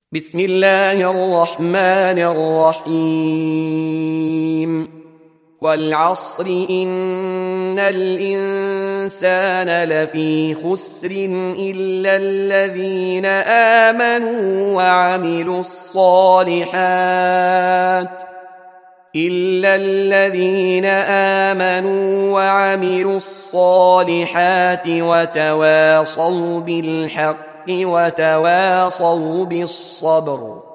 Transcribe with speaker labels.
Speaker 1: بسم الله الرحمن الرحيم والعصر إن الإنسان لفي خسر إلا الذين آمنوا وعملوا الصالحات وتواصوا بالحق وتواصوا بالصبر.